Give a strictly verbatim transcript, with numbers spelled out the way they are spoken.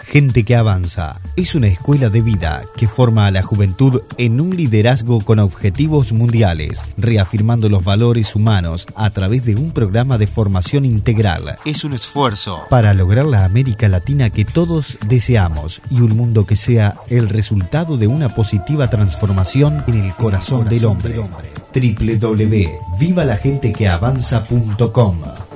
Gente que Avanza es una escuela de vida que forma a la juventud en un liderazgo con objetivos mundiales, reafirmando los valores humanos a través de un programa de formación integral. Es un esfuerzo para lograr la América Latina que todos deseamos y un mundo que sea el resultado de una positiva transformación en el corazón, el corazón del hombre. doble u doble u doble u punto viva la gente que avanza punto com